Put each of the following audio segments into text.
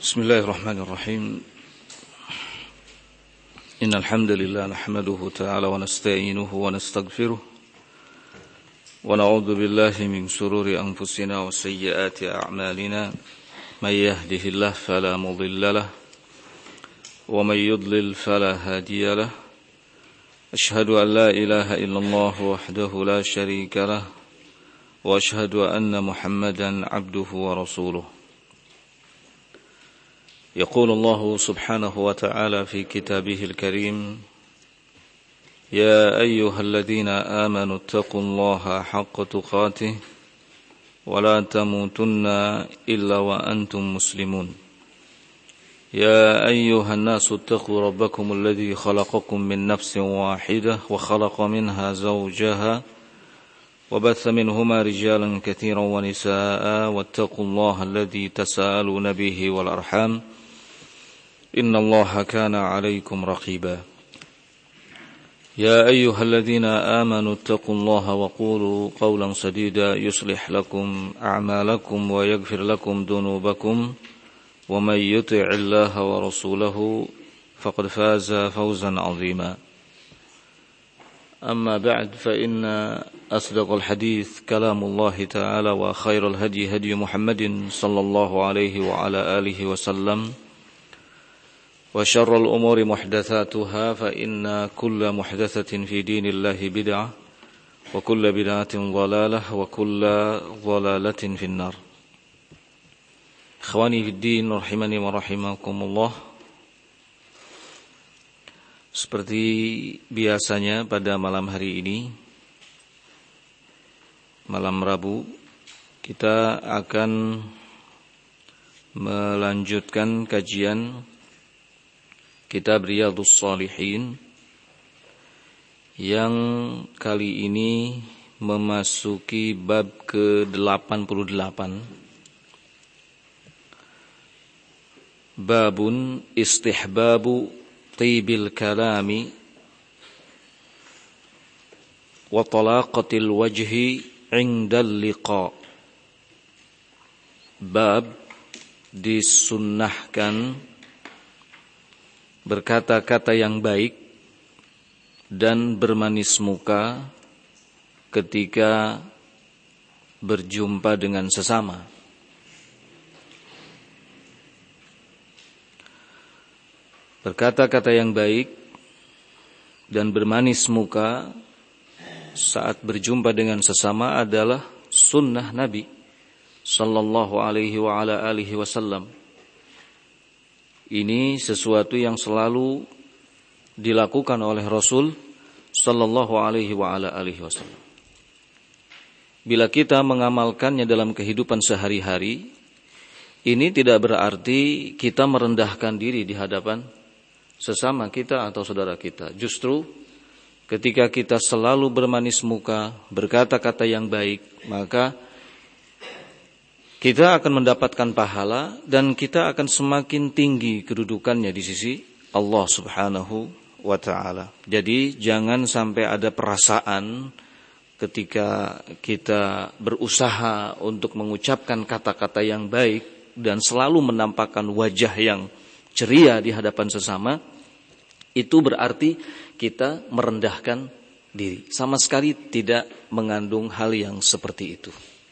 بسم الله الرحمن الرحيم إن الحمد لله نحمده تعالى ونستعينه ونستغفره ونعوذ بالله من شرور أنفسنا وسيئات أعمالنا من يهده الله فلا مضل له ومن يضلل فلا هادي له أشهد أن لا إله إلا الله وحده لا شريك له وأشهد أن محمدا عبده ورسوله يقول الله سبحانه وتعالى في كتابه الكريم يا أيها الذين آمنوا اتقوا الله حق تقاته ولا تموتن إلا وأنتم مسلمون يا أيها الناس اتقوا ربكم الذي خلقكم من نفس واحدة وخلق منها زوجها وبث منهما رجالا كثيرا ونساء واتقوا الله الذي تساءلون به والأرحام إن الله كان عليكم رقيبا يا أيها الذين آمنوا اتقوا الله وقولوا قولا سديدا يصلح لكم أعمالكم ويغفر لكم ذنوبكم ومن يطع الله ورسوله فقد فاز فوزا عظيما أما بعد فإن أصدق الحديث كلام الله تعالى وخير الهدي هدي محمد صلى الله عليه وعلى آله وسلم وشر الأمور محدثاتها فإن كل محدثة في دين الله بدعة وكل بدعة ضلالة وكل ضلالة في النار إخواني في الدين رحمني ورحمكم الله. Seperti biasanya pada malam hari ini, malam Rabu, kita akan melanjutkan kajian Kitab Riyadhus Shalihin yang kali ini memasuki bab ke-88. Babun istihbabu tibil kalami wa talaqatil wajhi indal liqa. Bab disunnahkan berkata-kata yang baik dan bermanis muka ketika berjumpa dengan sesama. Berkata-kata yang baik dan bermanis muka saat berjumpa dengan sesama adalah sunnah Nabi sallallahu alaihi wa ala alihi wasallam. Ini sesuatu yang selalu dilakukan oleh Rasul sallallahu alaihi wa ala alihi wasallam. Bila kita mengamalkannya dalam kehidupan sehari-hari, ini tidak berarti kita merendahkan diri di hadapan sesama kita atau saudara kita. Justru ketika kita selalu bermanis muka, berkata-kata yang baik, maka kita akan mendapatkan pahala dan kita akan semakin tinggi kedudukannya di sisi Allah Subhanahu wa ta'ala. Jadi jangan sampai ada perasaan ketika kita berusaha untuk mengucapkan kata-kata yang baik dan selalu menampakkan wajah yang ceria di hadapan sesama, itu berarti kita merendahkan diri. Sama sekali tidak mengandung hal yang seperti itu.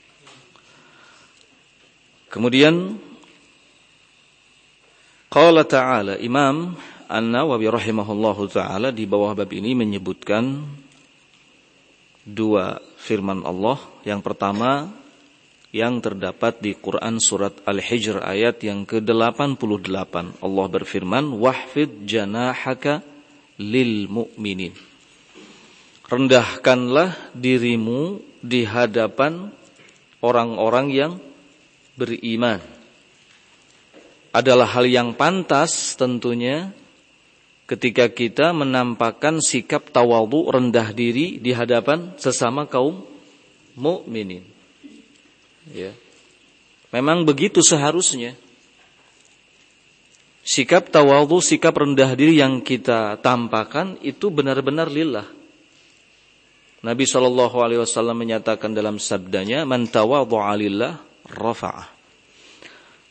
Kemudian qala ta'ala, Imam An-Nawawi rahimahullahu ta'ala di bawah bab ini menyebutkan dua firman Allah. Yang pertama yang terdapat di Quran surat Al-Hijr ayat yang ke-88. Allah berfirman, wahfid janahaka lil mu'minin. Rendahkanlah dirimu di hadapan orang-orang yang beriman. Adalah hal yang pantas tentunya ketika kita menampakkan sikap tawadhu, rendah diri di hadapan sesama kaum mukminin. Ya. Memang begitu seharusnya. Sikap tawadhu, sikap rendah diri yang kita tampakkan itu benar-benar lillah. Nabi SAW menyatakan dalam sabdanya, man tawadhu'a lillah rafa'ah.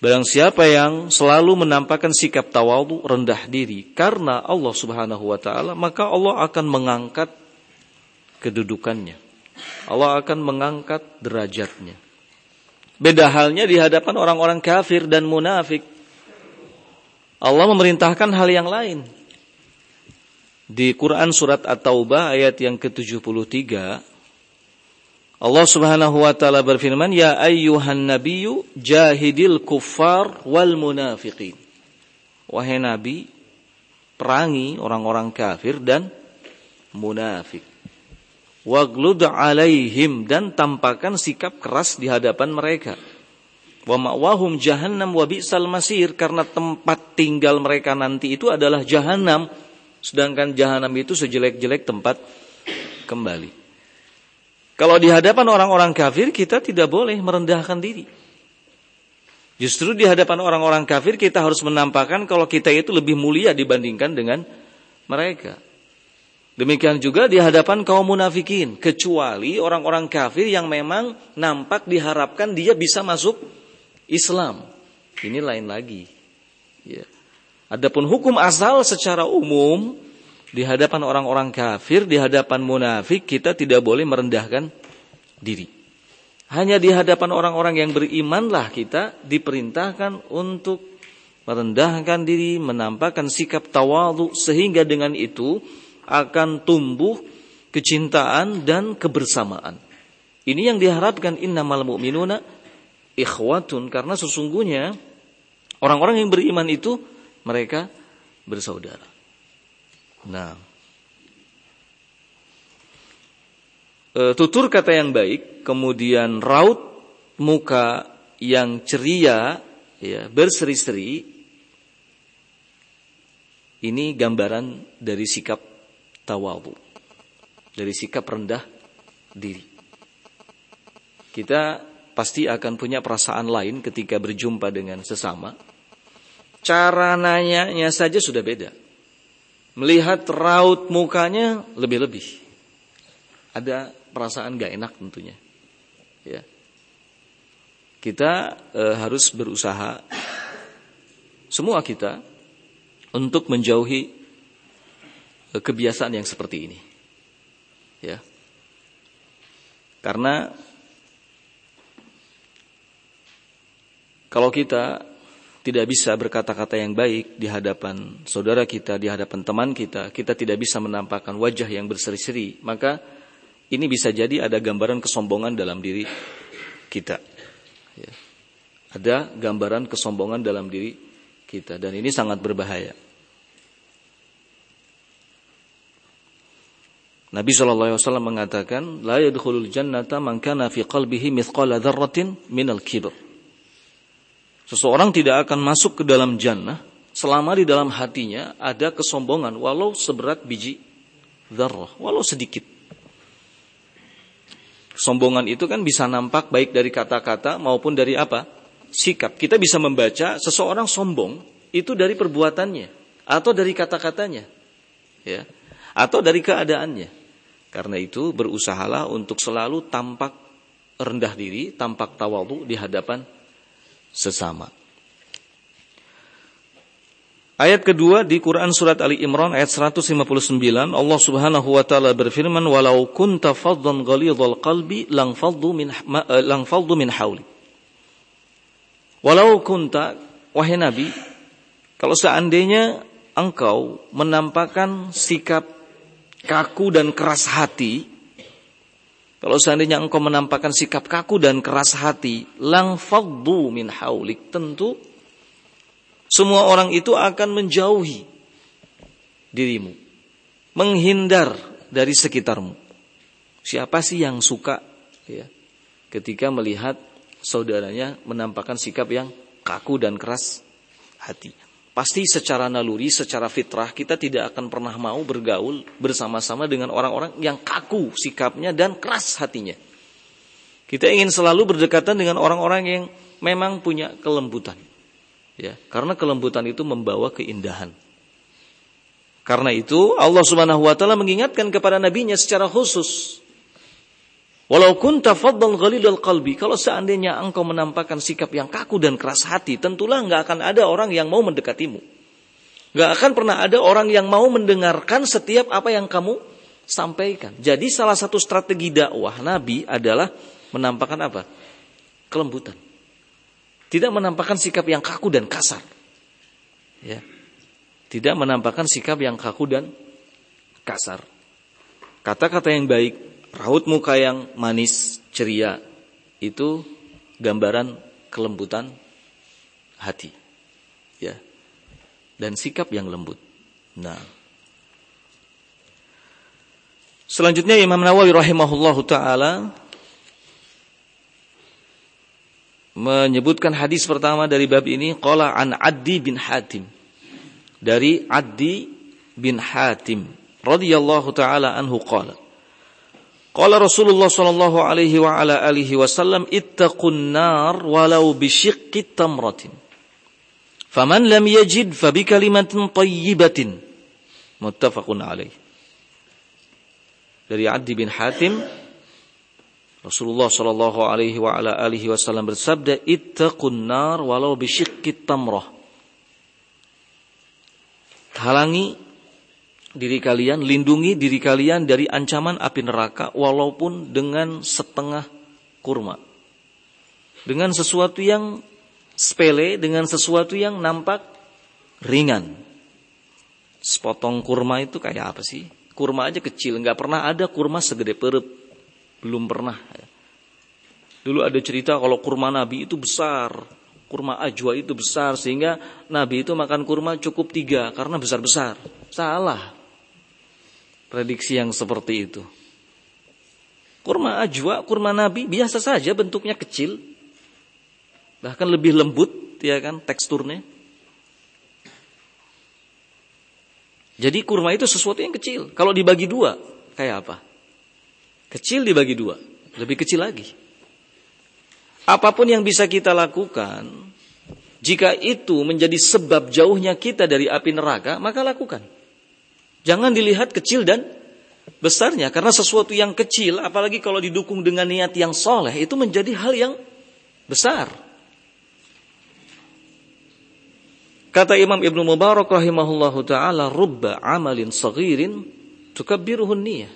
Barang siapa yang selalu menampakkan sikap tawadhu, rendah diri karena Allah Subhanahu wa taala, maka Allah akan mengangkat kedudukannya. Allah akan mengangkat derajatnya. Beda halnya di hadapan orang-orang kafir dan munafik. Allah memerintahkan hal yang lain. Di Quran surat At-Taubah ayat yang ke-73, Allah Subhanahu wa taala berfirman, "Ya ayyuhan nabiyyu jahidil kuffar wal munafiqin." Wahai Nabi, perangi orang-orang kafir dan munafik. Waghlud alaihim, dan tampakkan sikap keras di hadapan mereka. Wa ma'wahum jahannam wa bi'sal masir, karena tempat tinggal mereka nanti itu adalah jahanam, sedangkan jahanam itu sejelek-jelek tempat kembali. Kalau di hadapan orang-orang kafir kita tidak boleh merendahkan diri. Justru di hadapan orang-orang kafir kita harus menampakkan kalau kita itu lebih mulia dibandingkan dengan mereka. Demikian juga di hadapan kaum munafikin, kecuali orang-orang kafir yang memang nampak diharapkan dia bisa masuk Islam. Ini lain lagi. Ya. Adapun hukum asal secara umum, di hadapan orang-orang kafir, di hadapan munafik, kita tidak boleh merendahkan diri. Hanya di hadapan orang-orang yang berimanlah kita diperintahkan untuk merendahkan diri, menampakkan sikap tawadhu, sehingga dengan itu akan tumbuh kecintaan dan kebersamaan. Ini yang diharapkan, innamal mu'minuna ikhwatun, karena sesungguhnya orang-orang yang beriman itu mereka bersaudara. Nah, tutur kata yang baik, kemudian raut muka yang ceria, ya, berseri-seri, ini gambaran dari sikap tawadhu, dari sikap rendah diri. Kita pasti akan punya perasaan lain ketika berjumpa dengan sesama. Cara nanyanya saja sudah beda. Melihat raut mukanya lebih-lebih. Ada perasaan gak enak tentunya. Ya. Kita harus berusaha, semua kita, untuk menjauhi kebiasaan yang seperti ini. Ya. Karena kalau kita tidak bisa berkata-kata yang baik di hadapan saudara kita, di hadapan teman kita, kita tidak bisa menampakkan wajah yang berseri-seri, maka ini bisa jadi ada gambaran kesombongan dalam diri kita. Ya. Ada gambaran kesombongan dalam diri kita, dan ini sangat berbahaya. Nabi SAW mengatakan, la yadkhulul jannata man kana fi qalbihi mithqala dzarratin minal kibr. Seseorang tidak akan masuk ke dalam jannah selama di dalam hatinya ada kesombongan, walau seberat biji dzarrah, walau sedikit. Kesombongan itu kan bisa nampak baik dari kata-kata maupun dari apa? Sikap. Kita bisa membaca seseorang sombong itu dari perbuatannya atau dari kata-katanya, ya, atau dari keadaannya. Karena itu berusahalah untuk selalu tampak rendah diri, tampak tawadhu di hadapan sesama. Ayat kedua di Quran surat Ali Imran ayat 159, Allah Subhanahu wa taala berfirman, "Walau kunta faddan ghalidhal qalbi lang faddu min hawli." Walau kunta, wahai Nabi, kalau seandainya engkau menampakkan sikap kaku dan keras hati, kalau seandainya engkau menampakkan sikap kaku dan keras hati, lang faddu min haulik, tentu semua orang itu akan menjauhi dirimu, menghindar dari sekitarmu. Siapa sih yang suka, ya, ketika melihat saudaranya menampakkan sikap yang kaku dan keras hati? Pasti secara naluri, secara fitrah kita tidak akan pernah mau bergaul bersama-sama dengan orang-orang yang kaku sikapnya dan keras hatinya. Kita ingin selalu berdekatan dengan orang-orang yang memang punya kelembutan. Ya, karena kelembutan itu membawa keindahan. Karena itu Allah Subhanahu wa taala mengingatkan kepada nabinya secara khusus, Walau kunta faddan ghalidal qalbi, kalau seandainya engkau menampakkan sikap yang kaku dan keras hati, tentulah enggak akan ada orang yang mau mendekatimu. Enggak akan pernah ada orang yang mau mendengarkan setiap apa yang kamu sampaikan. Jadi salah satu strategi dakwah Nabi adalah menampakkan apa? Kelembutan. Tidak menampakkan sikap yang kaku dan kasar. Ya. Tidak menampakkan sikap yang kaku dan kasar. Kata-kata yang baik, raut muka yang manis, ceria, itu gambaran kelembutan hati. Ya. Dan sikap yang lembut. Nah. Selanjutnya Imam Nawawi rahimahullahu taala menyebutkan hadis pertama dari bab ini, qala an Addi bin Hatim. Dari Addi bin Hatim radhiyallahu taala anhu qala, qala Rasulullah sallallahu alaihi wa ala alihi wasallam, ittaqun nar walau bisyiqqi tamratin. Faman lam yajid fa bi kalimatin thayyibatin. Muttafaqun alaih. Dari Addi bin Hatim, Rasulullah sallallahu alaihi wa ala alihi wasallam bersabda, ittaqun nar walau bisyiqqi tamrah. Halangi diri kalian, lindungi diri kalian dari ancaman api neraka walaupun dengan setengah kurma. Dengan sesuatu yang sepele, dengan sesuatu yang nampak ringan. Sepotong kurma itu kayak apa sih? Kurma aja kecil, enggak pernah ada kurma segede perut. Belum pernah. Dulu ada cerita kalau kurma Nabi itu besar, kurma ajwa itu besar, sehingga Nabi itu makan kurma cukup 3 karena besar-besar. Salah prediksi yang seperti itu. Kurma ajwa, kurma Nabi biasa saja, bentuknya kecil, bahkan lebih lembut, ya kan, teksturnya. Jadi kurma itu sesuatu yang kecil. Kalau dibagi 2, kayak apa? Kecil dibagi 2, lebih kecil lagi. Apapun yang bisa kita lakukan, jika itu menjadi sebab jauhnya kita dari api neraka, maka lakukan. Jangan dilihat kecil dan besarnya, karena sesuatu yang kecil, apalagi kalau didukung dengan niat yang soleh, itu menjadi hal yang besar. Kata Imam Ibnu Mubarak rahimahullahu ta'ala, rubba amalin saghirin tukabbiruhun niyah.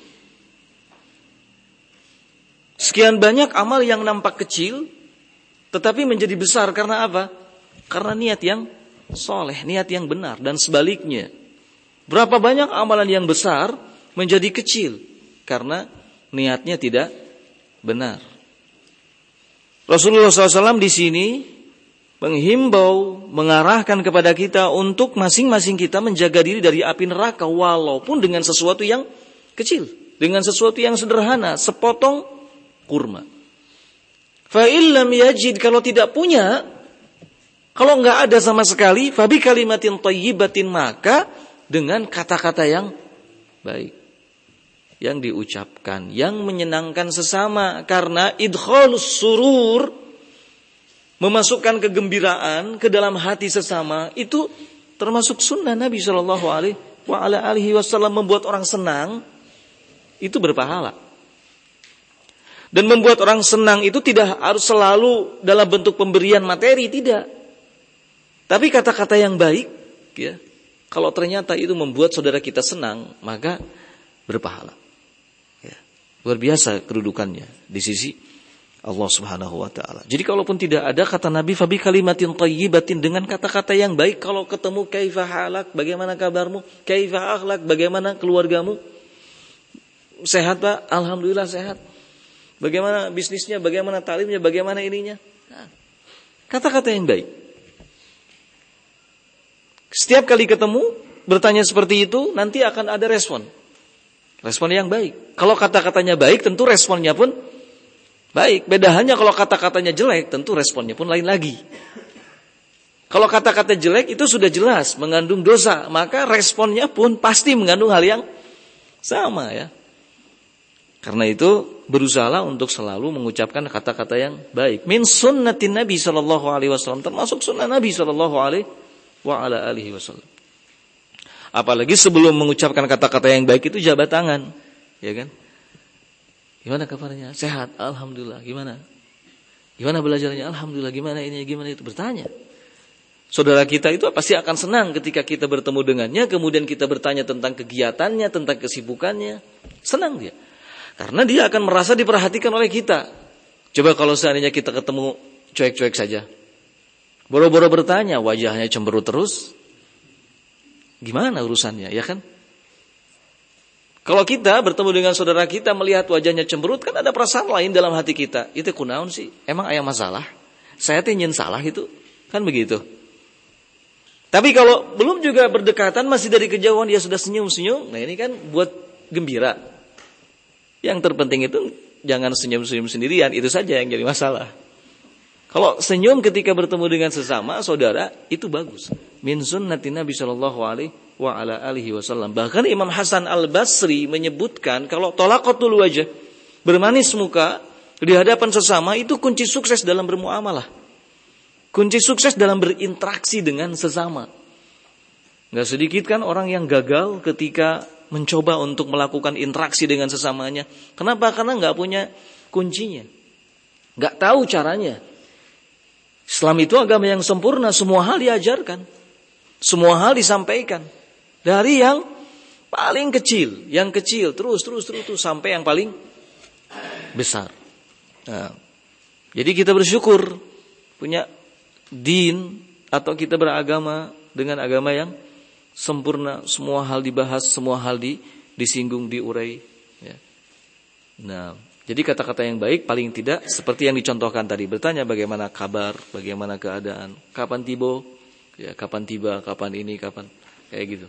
Sekian banyak amal yang nampak kecil, tetapi menjadi besar karena apa? Karena niat yang soleh, niat yang benar. Dan sebaliknya, berapa banyak amalan yang besar menjadi kecil karena niatnya tidak benar. Rasulullah SAW di sini menghimbau, mengarahkan kepada kita untuk masing-masing kita menjaga diri dari api neraka, walaupun dengan sesuatu yang kecil, dengan sesuatu yang sederhana, sepotong kurma. Fa illam yajid, kalau tidak punya, kalau enggak ada sama sekali, fa bi kalimatin thayyibatin, maka dengan kata-kata yang baik yang diucapkan, yang menyenangkan sesama, karena idkhalus surur, memasukkan kegembiraan ke dalam hati sesama, itu termasuk sunnah Nabi sallallahu alaihi wasallam. Membuat orang senang itu berpahala. Dan membuat orang senang itu tidak harus selalu dalam bentuk pemberian materi, tidak. Tapi kata-kata yang baik, ya, kalau ternyata itu membuat saudara kita senang, maka berpahala. Ya, luar biasa kedudukannya di sisi Allah Subhanahu wa taala. Jadi kalaupun tidak ada, kata Nabi, fabi kalimatin thayyibatin, dengan kata-kata yang baik. Kalau ketemu kaifa halak, bagaimana kabarmu? Kaifa akhlak, bagaimana keluargamu? Sehat, Pak? Alhamdulillah sehat. Bagaimana bisnisnya, bagaimana talimnya, bagaimana ininya? Nah, kata-kata yang baik. Setiap kali ketemu, bertanya seperti itu, nanti akan ada respon. Respon yang baik. Kalau kata-katanya baik, tentu responnya pun baik. Beda hanya kalau kata-katanya jelek, tentu responnya pun lain lagi. Kalau kata-kata jelek itu sudah jelas mengandung dosa, maka responnya pun pasti mengandung hal yang sama, ya. Karena itu berusahalah untuk selalu mengucapkan kata-kata yang baik. Min sunnatin Nabi sallallahu alaihi wasallam, termasuk sunnah Nabi sallallahu alaihi wasallam. Apalagi sebelum mengucapkan kata-kata yang baik itu jabat tangan, ya kan? Gimana kabarnya? Sehat, alhamdulillah. Gimana? Gimana belajarnya? Alhamdulillah. Gimana ini? Gimana itu? Bertanya. Saudara kita itu pasti akan senang ketika kita bertemu dengannya, kemudian kita bertanya tentang kegiatannya, tentang kesibukannya. Senang dia. Karena dia akan merasa diperhatikan oleh kita. Coba kalau seandainya kita ketemu cuek-cuek saja. Boro-boro bertanya, wajahnya cemberut terus. Gimana urusannya, ya kan? Kalau kita bertemu dengan saudara kita melihat wajahnya cemberut, kan ada perasaan lain dalam hati kita. Itu kunaon sih? Emang aya masalah? Saya teh nyen salah itu. Kan begitu. Tapi kalau belum juga berdekatan, masih dari kejauhan dia sudah senyum-senyum. Nah ini kan buat gembira. Yang terpenting itu jangan senyum-senyum sendirian. Itu saja yang jadi masalah. Kalau senyum ketika bertemu dengan sesama saudara, itu bagus. Min sunnati Nabi sallallahu alaihi wa ala alihi wasallam. Bahkan Imam Hasan Al-Basri menyebutkan kalau talaqatul wajh, bermanis muka di hadapan sesama, itu kunci sukses dalam bermuamalah. Kunci sukses dalam berinteraksi dengan sesama. Enggak sedikit kan orang yang gagal ketika mencoba untuk melakukan interaksi dengan sesamanya. Kenapa? Karena enggak punya kuncinya. Enggak tahu caranya. Islam itu agama yang sempurna, semua hal diajarkan. Semua hal disampaikan. Dari yang paling kecil, terus sampai yang paling besar. Nah, jadi kita bersyukur punya din atau kita beragama dengan agama yang sempurna, semua hal dibahas, semua hal disinggung, diurai. Ya. Nah, jadi kata-kata yang baik paling tidak seperti yang dicontohkan tadi, bertanya bagaimana kabar, bagaimana keadaan, kapan tiba, ya kapan tiba, kapan ini, kapan kayak gitu.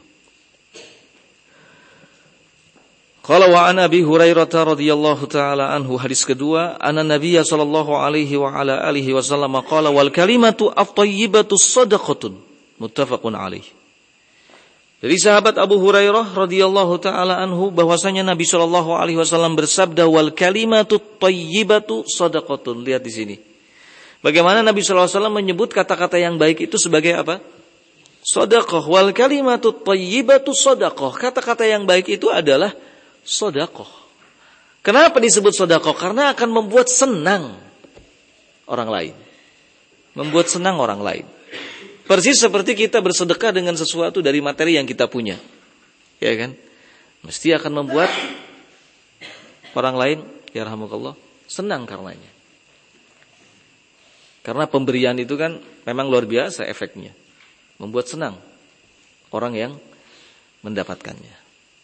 Qala wa an Abi Hurairah radhiyallahu taala anhu, hadis kedua, anna Nabiyya sallallahu alaihi wa ala alihi wasallam qala wal kalimatu at-thayyibatu shadaqatun, muttafaqun alaih. Dari sahabat Abu Hurairah radhiyallahu taala anhu bahwasanya Nabi sallallahu alaihi wasallam bersabda wal kalimatu at-thayyibatu shadaqatun. Lihat di sini. Bagaimana Nabi sallallahu alaihi wasallam menyebut kata-kata yang baik itu sebagai apa? Shadaqah. Wal kalimatu at-thayyibatu shadaqah. Kata-kata yang baik itu adalah sedekah. Kenapa disebut sedekah? Karena akan membuat senang orang lain. Membuat senang orang lain. Persis seperti kita bersedekah dengan sesuatu dari materi yang kita punya. Ya kan? Mesti akan membuat orang lain, ya rahmukallah, senang karenanya. Karena pemberian itu kan memang luar biasa efeknya. Membuat senang orang yang mendapatkannya.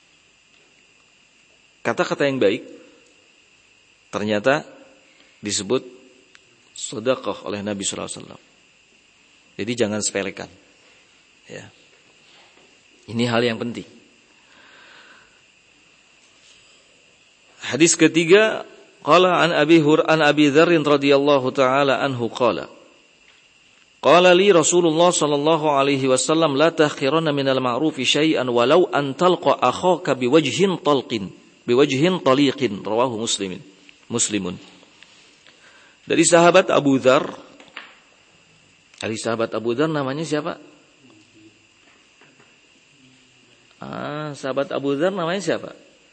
Kata-kata yang baik ternyata disebut sedekah oleh Nabi sallallahu alaihi wasallam. Jadi jangan sepelekan. Ya. Ini hal yang penting. Hadis ketiga, qala an Abi Dzar radhiyallahu taala anhu qala qala li Rasulullah sallallahu alaihi wasallam la tahqiranna minal ma'rufi syai'an walau an talqa akhaka biwajhin taliqin, rawahu Muslimun. Dari sahabat Abu Dzar. Dari sahabat Abu Dzar namanya siapa? Sahabat Abu Dzar namanya siapa?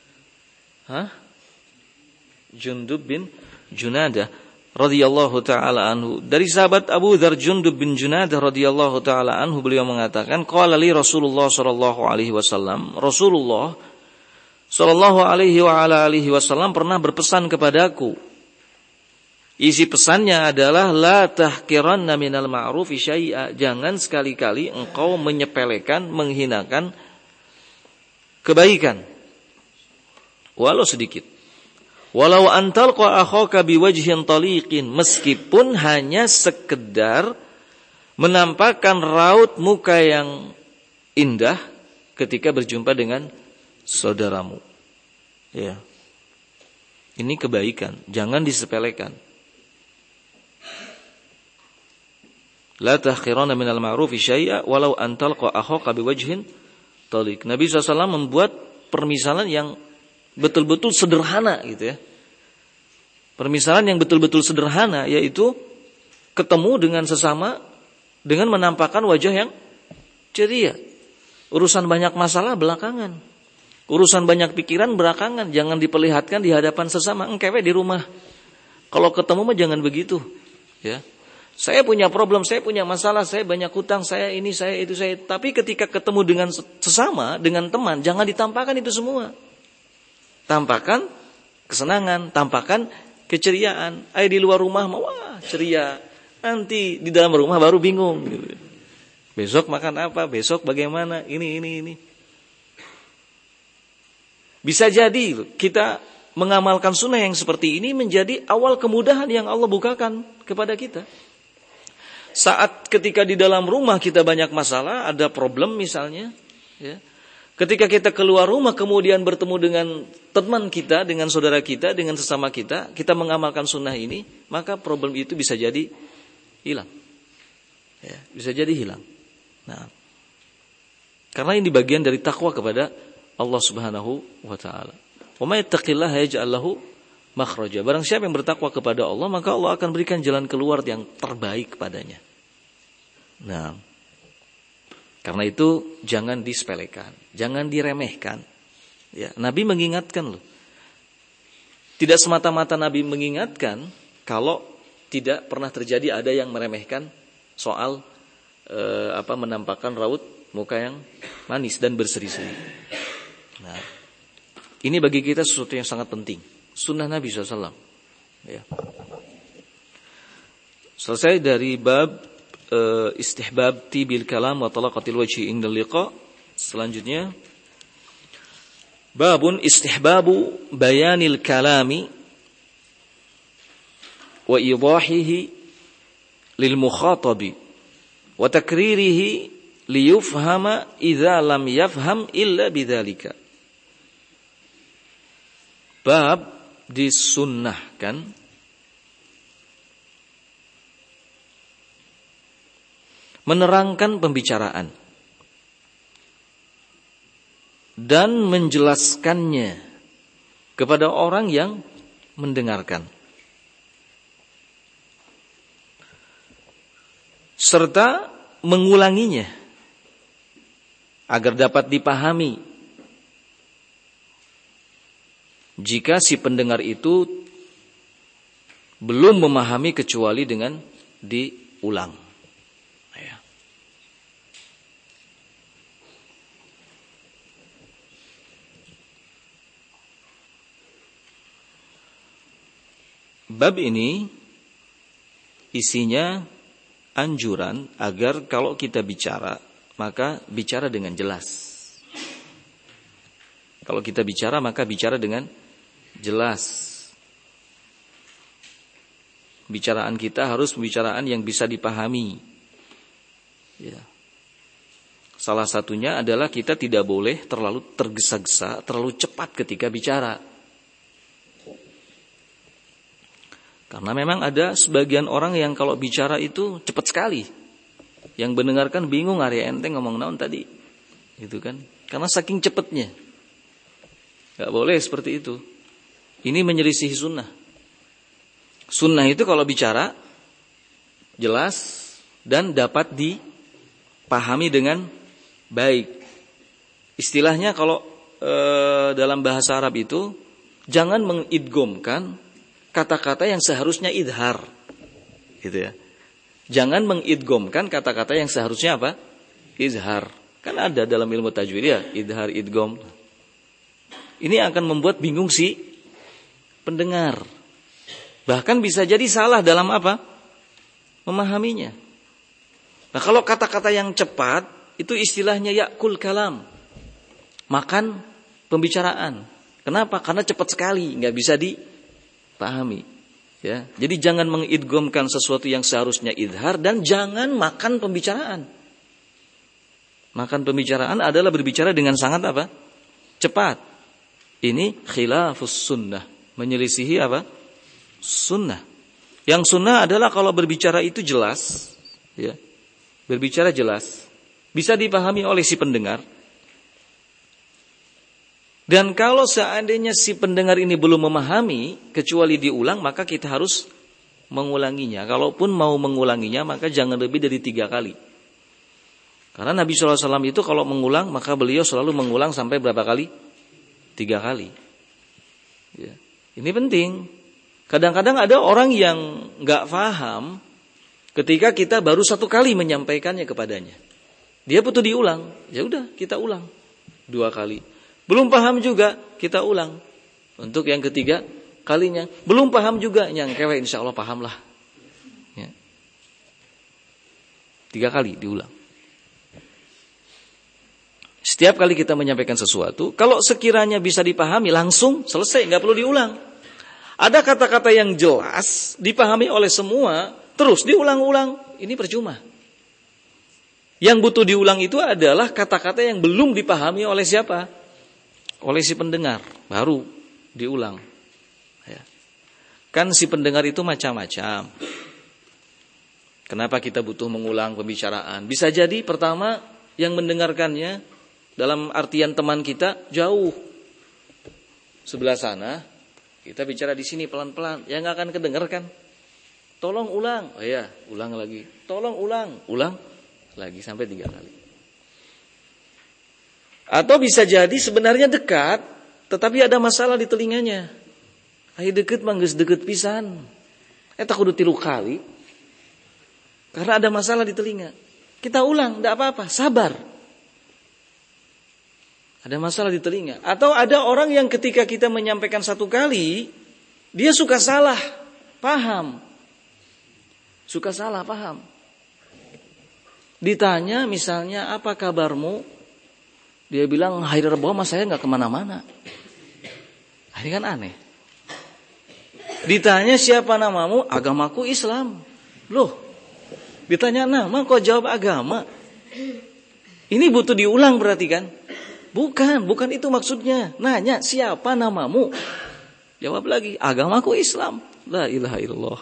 Jundub bin Junadah radhiyallahu taala anhu. Dari sahabat Abu Dzar Jundub bin Junadah radhiyallahu taala anhu, beliau mengatakan qala li Rasulullah sallallahu alaihi wasallam, Rasulullah sallallahu alaihi wa ala alihi wasallam pernah berpesan kepadaku. Isi pesannya adalah la tahqiranna minal ma'rufi syai'a, jangan sekali-kali engkau menyepelekan, menghinakan kebaikan walau sedikit. Walau antalqa akhaka biwajhin taliqin, meskipun hanya sekedar menampakkan raut muka yang indah ketika berjumpa dengan saudaramu. Ya. Ini kebaikan, jangan disepelekan. La tahqiranna minal ma'rufi syai'a walau an talqa akhaka biwajhin taliq. Nabi SAW membuat permisalan yang betul-betul sederhana gitu ya. Permisalan yang betul-betul sederhana, yaitu ketemu dengan sesama dengan menampakkan wajah yang ceria. Urusan banyak masalah belakangan. Urusan banyak pikiran belakangan, jangan diperlihatkan di hadapan sesama, engkewe di rumah. Kalau ketemu mah jangan begitu, ya. Saya punya problem, saya punya masalah, saya banyak hutang, saya ini, saya itu, saya. Tapi ketika ketemu dengan sesama, dengan teman, jangan ditampakkan itu semua. Tampakkan kesenangan, tampakkan keceriaan. Di luar rumah, wah ceria. Nanti di dalam rumah baru bingung. Besok makan apa? Besok bagaimana? Ini. Bisa jadi kita mengamalkan sunnah yang seperti ini menjadi awal kemudahan yang Allah bukakan kepada kita. Saat ketika di dalam rumah kita banyak masalah, ada problem misalnya, ya. Ketika kita keluar rumah kemudian bertemu dengan teman kita, dengan saudara kita, dengan sesama kita, kita mengamalkan sunnah ini, maka problem itu bisa jadi hilang. Ya, bisa jadi hilang. Nah, karena ini bagian dari takwa kepada Allah Subhanahu wa taala. Wa may yattaqillaha yaj'al lahu makhraja. Barang siapa yang bertakwa kepada Allah, maka Allah akan berikan jalan keluar yang terbaik kepadanya. Nah, karena itu jangan disepelekan, jangan diremehkan. Ya, Nabi mengingatkan loh. Tidak semata-mata Nabi mengingatkan kalau tidak pernah terjadi ada yang meremehkan soal menampakkan raut muka yang manis dan berseri-seri. Nah, ini bagi kita sesuatu yang sangat penting. Sunnah Nabi SAW. Ya. Selesai dari bab istihbab tibil kalam wa talaqatil wajhi indal liqa. Selanjutnya babun istihbabu bayanil kalami wa idahihi lil mukhatabi wa takririhi liyufhama idza lam yafham illa bidzalika. Bab disunnahkan menerangkan pembicaraan dan menjelaskannya kepada orang yang mendengarkan, serta mengulanginya agar dapat dipahami jika si pendengar itu belum memahami kecuali dengan diulang. Bab ini isinya anjuran agar kalau kita bicara, maka bicara dengan jelas. Kalau kita bicara, maka bicara dengan jelas. Bicaraan kita harus pembicaraan yang bisa dipahami. Ya. Salah satunya adalah kita tidak boleh terlalu tergesa-gesa, terlalu cepat ketika bicara. Karena memang ada sebagian orang yang kalau bicara itu cepat sekali. Yang mendengarkan bingung, Arya enteng ngomong naon tadi. Gitu kan? Karena saking cepatnya. Gak boleh seperti itu. Ini menyelisihi sunnah. Sunnah itu kalau bicara jelas dan dapat dipahami dengan baik. Istilahnya kalau dalam bahasa Arab itu jangan mengidgomkan kata-kata yang seharusnya idhar, gitu ya. Jangan mengidgomkan kata-kata yang seharusnya apa? Izhar. Kan ada dalam ilmu tajwid ya, idhar, idgom. Ini akan membuat bingung si pendengar. Bahkan bisa jadi salah dalam apa? Memahaminya. Nah, kalau kata-kata yang cepat itu istilahnya ya'kul kalam. Makan pembicaraan. Kenapa? Karena cepat sekali, nggak bisa dipahami, ya. Jadi jangan mengidgomkan sesuatu yang seharusnya idhar dan jangan makan pembicaraan. Makan pembicaraan adalah berbicara dengan sangat apa? Cepat. Ini khilafus sunnah, menyelisihi apa? Sunnah. Yang sunnah adalah kalau berbicara itu jelas, ya. Berbicara jelas, bisa dipahami oleh si pendengar. Dan kalau seandainya si pendengar ini belum memahami, kecuali diulang, maka kita harus mengulanginya. Kalaupun mau mengulanginya, maka jangan lebih dari 3 kali. Karena Nabi SAW itu kalau mengulang, maka beliau selalu mengulang sampai berapa kali? 3 kali. Ya. Ini penting. Kadang-kadang ada orang yang nggak paham ketika kita baru 1 kali menyampaikannya kepadanya. Dia butuh diulang. Ya udah, kita ulang 2 kali. Belum paham juga, kita ulang. Untuk yang ketiga kalinya, belum paham juga, yang kewe insya Allah paham lah. Ya. 3 kali diulang. Setiap kali kita menyampaikan sesuatu, kalau sekiranya bisa dipahami langsung selesai, nggak perlu diulang. Ada kata-kata yang jelas dipahami oleh semua, terus diulang-ulang, ini percuma. Yang butuh diulang itu adalah kata-kata yang belum dipahami oleh siapa? Oleh si pendengar, baru diulang. Ya. Kan si pendengar itu macam-macam. Kenapa kita butuh mengulang pembicaraan? Bisa jadi pertama yang mendengarkannya dalam artian teman kita jauh sebelah sana, kita bicara di sini pelan-pelan, yang nggak akan kedengarkan. Tolong ulang, oh ya, ulang lagi. Tolong ulang lagi sampai 3 kali. Atau bisa jadi sebenarnya dekat, tetapi ada masalah di telinganya. Ayo deket mangges deket pisan. Eta kudu 3 kali. Karena ada masalah di telinga. Kita ulang, enggak apa-apa, sabar. Ada masalah di telinga. Atau ada orang yang ketika kita menyampaikan 1 kali, dia suka salah paham. Suka salah paham. Ditanya misalnya, apa kabarmu? Dia bilang, hari Rebo mas saya gak kemana-mana. Ini kan aneh. Ditanya, siapa namamu? Agamaku Islam. Loh, ditanya nama kok jawab agama. Ini butuh diulang berarti kan? Bukan itu maksudnya. Nanya, siapa namamu? Jawab lagi, agamaku Islam. La ilaha illallah.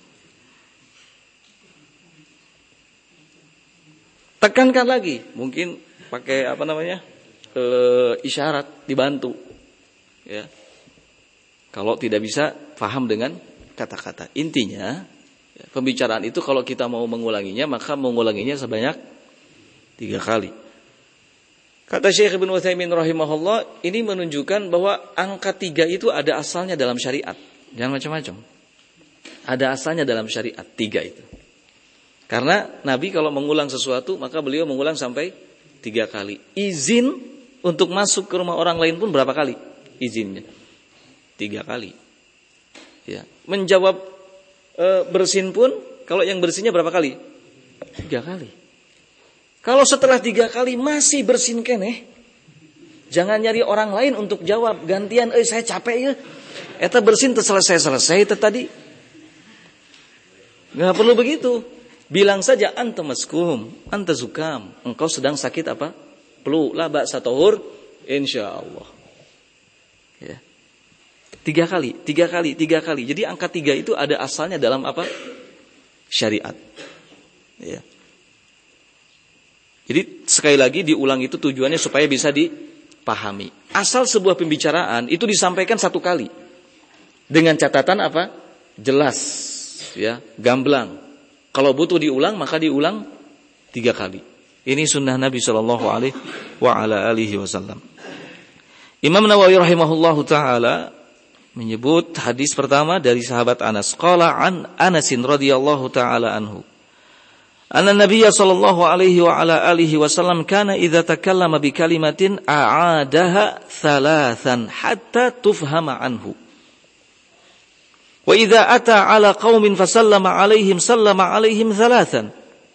Tekankan lagi, mungkin pakai isyarat, dibantu. Ya. Kalau tidak bisa paham dengan kata-kata. Intinya, pembicaraan itu kalau kita mau mengulanginya, maka mengulanginya sebanyak 3 kali. Kata Syekh Ibnu Utsaimin rahimahullah, ini menunjukkan bahwa angka 3 itu ada asalnya dalam syariat. Jangan macam-macam. Ada asalnya dalam syariat 3 itu. Karena Nabi kalau mengulang sesuatu, maka beliau mengulang sampai 3 kali. Izin untuk masuk ke rumah orang lain pun berapa kali izinnya? 3 kali. Ya. Menjawab bersin pun, kalau yang bersihnya berapa kali? 3 kali. Kalau setelah 3 kali masih bersin keneh, jangan nyari orang lain untuk jawab. Gantian, saya capek ya. Eta bersin selesai tadi. Nggak perlu begitu. Bilang saja, anta maskum, anta zukam. Engkau sedang sakit apa? Flu, la ba'sa tahur, insyaallah. Ya. 3 kali. Jadi angka 3 itu ada asalnya dalam apa? Syariat. Ya. Jadi sekali lagi diulang itu tujuannya supaya bisa dipahami. Asal sebuah pembicaraan itu disampaikan 1 kali. Dengan catatan apa? Jelas, ya, gamblang. Kalau butuh diulang maka diulang 3 kali. Ini sunnah Nabi sallallahu alaihi wasallam. Imam Nawawi rahimahullahu taala menyebut hadis pertama dari sahabat Anas. Qala an Anasin radhiyallahu taala anhu. Anna Nabiyya sallallahu alaihi wa ala alihi wasallam kana idza takallama bi kalimatin a'adaha 3 hatta tufhama anhu. Wa idza ata ala qaumin fasallama alaihim sallama alaihim 3.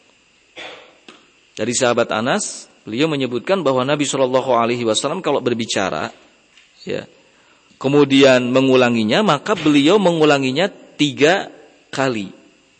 Dari sahabat Anas, beliau menyebutkan bahwa Nabi sallallahu alaihi wasallam kalau berbicara, ya, kemudian mengulanginya, maka beliau mengulanginya 3 kali.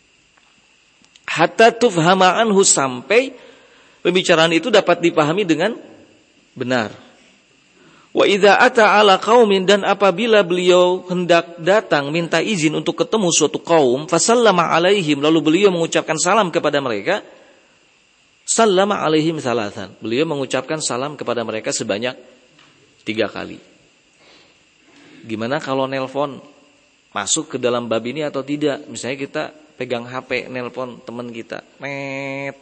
Hatta tufhama anhu, sampai pembicaraan itu dapat dipahami dengan benar. Wa idza ata ala qaumin, dan apabila beliau hendak datang minta izin untuk ketemu suatu kaum, fasallama alaihim, lalu beliau mengucapkan salam kepada mereka, sallama alaihim 3. Beliau mengucapkan salam kepada mereka sebanyak 3 kali. Gimana kalau nelpon masuk ke dalam bab ini atau tidak? Misalnya kita pegang HP, nelpon teman kita,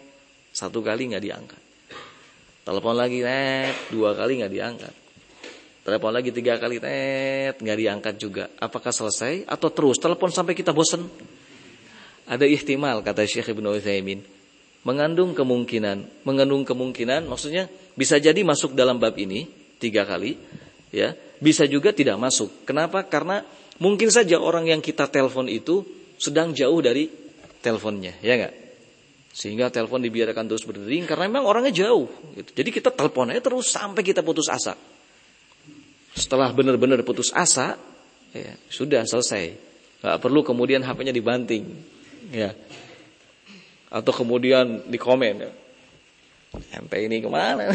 1 kali nggak diangkat. Telepon lagi, 2 kali nggak diangkat. Telepon lagi 3 kali, nggak diangkat juga. Apakah selesai atau terus telepon sampai kita bosan? Ada ihtimal, kata Syekh Ibnu Utsaimin, mengandung kemungkinan, maksudnya bisa jadi masuk dalam bab ini 3 kali, ya, bisa juga tidak masuk. Kenapa? Karena mungkin saja orang yang kita telepon itu sedang jauh dari teleponnya, ya enggak? Sehingga telepon dibiarkan terus berdering karena memang orangnya jauh gitu. Jadi kita telepon aja terus sampai kita putus asa. Setelah benar-benar putus asa, ya, sudah selesai. Enggak perlu kemudian HP-nya dibanting, ya. Atau kemudian di komen, ya. MP ini kemana?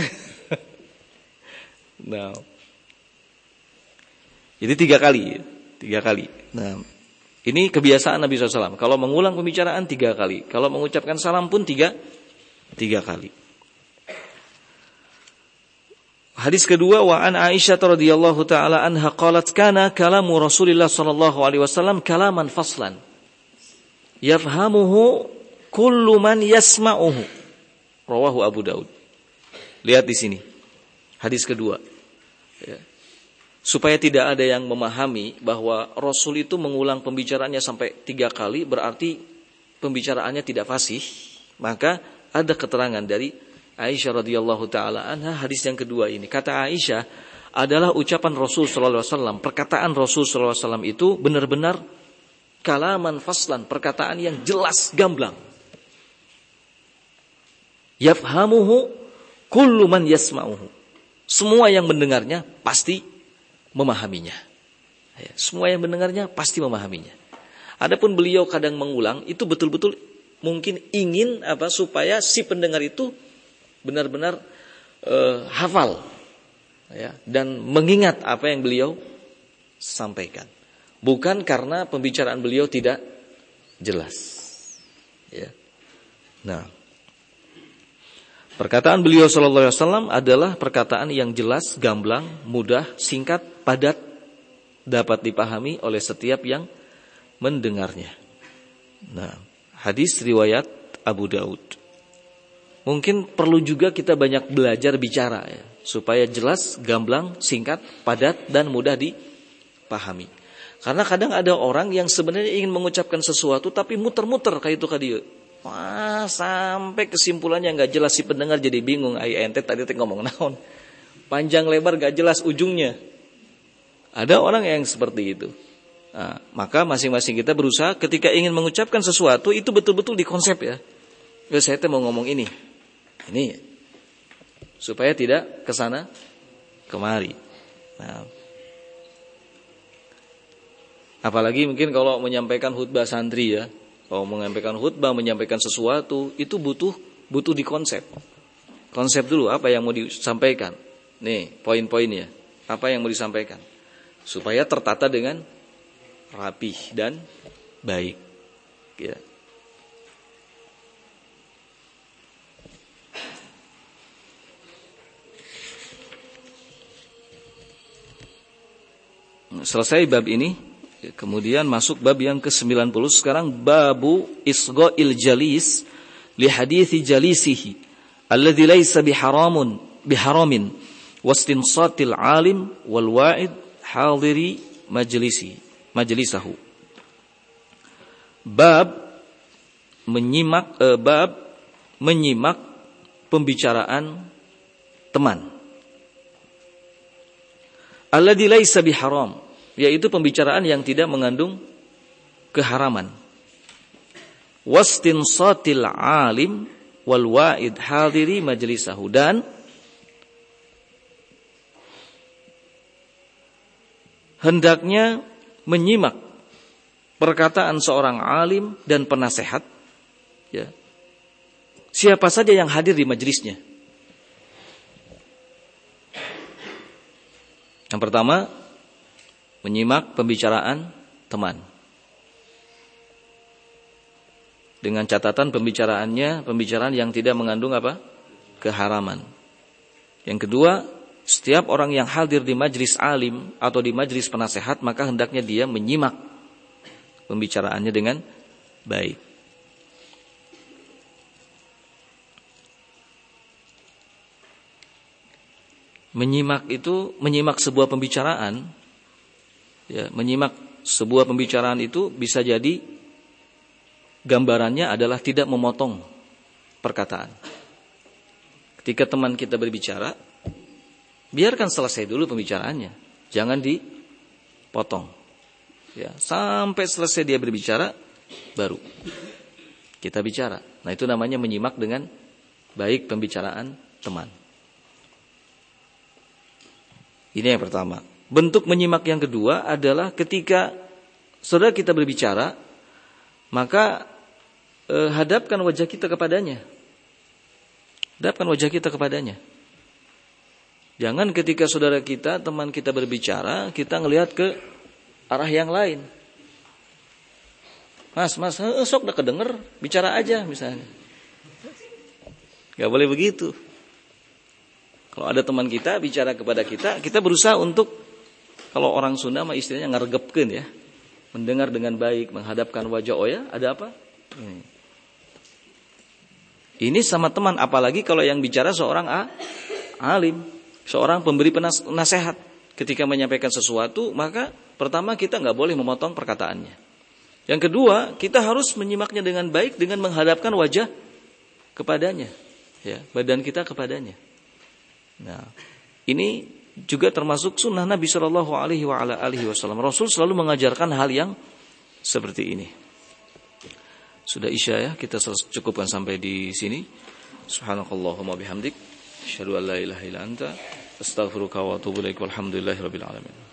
Nah, jadi 3 kali. Nah, ini kebiasaan Nabi SAW. Kalau mengulang pembicaraan 3 kali. Kalau mengucapkan salam pun 3 kali. Hadis kedua, wa an Aisyah radhiyallahu taala anha qalat kana kalamu Rasulillah sallallahu alaihi wasallam kalaman faslan. Yafhamuhu kullu man yasma'uhu. Rawahu Abu Daud. Lihat di sini. Hadis kedua. Ya. Supaya tidak ada yang memahami bahwa Rasul itu mengulang pembicaraannya sampai 3 kali berarti pembicaraannya tidak fasih, maka ada keterangan dari Aisyah radhiyallahu taala anha hadis yang kedua ini. Kata Aisyah adalah ucapan Rasul sallallahu alaihi wasallam, perkataan Rasul sallallahu alaihi wasallam itu benar-benar kalaman faslan, perkataan yang jelas gamblang. Yafhamuhu kullu man yasma'uhu. Semua yang mendengarnya pasti memahaminya. Ya, semua yang mendengarnya pasti memahaminya. Adapun beliau kadang mengulang itu betul-betul mungkin ingin supaya si pendengar itu benar-benar hafal, ya, dan mengingat apa yang beliau sampaikan. Bukan karena pembicaraan beliau tidak jelas. Ya. Nah, perkataan beliau sallallahu alaihi wasallam adalah perkataan yang jelas, gamblang, mudah, singkat, padat, dapat dipahami oleh setiap yang mendengarnya. Nah, hadis riwayat Abu Daud. Mungkin perlu juga kita banyak belajar bicara, ya, supaya jelas, gamblang, singkat, padat, dan mudah dipahami. Karena kadang ada orang yang sebenarnya ingin mengucapkan sesuatu tapi muter-muter kayak itu tadi. Wah, sampai kesimpulannya nggak jelas, si pendengar jadi bingung. Ente tadi ngomong naon, panjang lebar nggak jelas ujungnya. Ada orang yang seperti itu. Nah, maka masing-masing kita berusaha ketika ingin mengucapkan sesuatu itu betul-betul dikonsep, ya. Saya mau ngomong ini, supaya tidak kesana kemari. Nah, apalagi mungkin kalau menyampaikan khutbah santri, ya. Kalau menyampaikan khutbah, menyampaikan sesuatu, itu butuh dikonsep. Konsep dulu apa yang mau disampaikan. Nih, poin-poinnya. Apa yang mau disampaikan. Supaya tertata dengan rapih dan baik. Ya. Selesai bab ini, kemudian masuk bab yang ke-90. Sekarang babu isgha'il jalis li hadithi jalisihi alladhi laysa biharamin wastinsatil alim wal wa'id hadiri majlisahu. Bab menyimak pembicaraan teman. Alladzi laisa biharam, yaitu pembicaraan yang tidak mengandung keharaman. Wastinsatil alim wal wa'id hadiri majlisahu, dan hendaknya menyimak perkataan seorang alim dan penasehat, ya, siapa saja yang hadir di majelisnya. Yang pertama, menyimak pembicaraan teman. Dengan catatan pembicaraan yang tidak mengandung keharaman. Yang kedua, setiap orang yang hadir di majlis alim atau di majlis penasehat, maka hendaknya dia menyimak pembicaraannya dengan baik. menyimak itu, menyimak sebuah pembicaraan, ya, menyimak sebuah pembicaraan itu bisa jadi gambarannya adalah tidak memotong perkataan. Ketika teman kita berbicara, biarkan selesai dulu pembicaraannya, jangan dipotong. Ya, sampai selesai dia berbicara, baru kita bicara. Nah, itu namanya menyimak dengan baik pembicaraan teman. Ini yang pertama. Bentuk menyimak yang kedua adalah ketika saudara kita berbicara, maka hadapkan wajah kita kepadanya. Hadapkan wajah kita kepadanya. Jangan ketika saudara kita, teman kita berbicara, kita ngelihat ke arah yang lain. Mas, sok udah kedenger, bicara aja misalnya. Gak boleh begitu. Kalau ada teman kita bicara kepada kita, kita berusaha untuk, kalau orang Sunda mah istilahnya ngaregepkeun ya. Mendengar dengan baik, menghadapkan wajah. Oh ya, ada apa? Ini sama teman, apalagi kalau yang bicara seorang alim, seorang pemberi nasihat. Ketika menyampaikan sesuatu, maka pertama kita nggak boleh memotong perkataannya. Yang kedua, kita harus menyimaknya dengan baik dengan menghadapkan wajah kepadanya, ya, badan kita kepadanya. Nah, ini juga termasuk sunnah Nabi Shallallahu Alaihi Wasallam. Rasul selalu mengajarkan hal yang seperti ini. Sudah isya ya, kita cukupkan sampai di sini. Subhanakallahumma bihamdik, asyhadu an la ilaha illa anta, astaghfiruka wa atubu ilaik. Walhamdulillahirabbil alamin.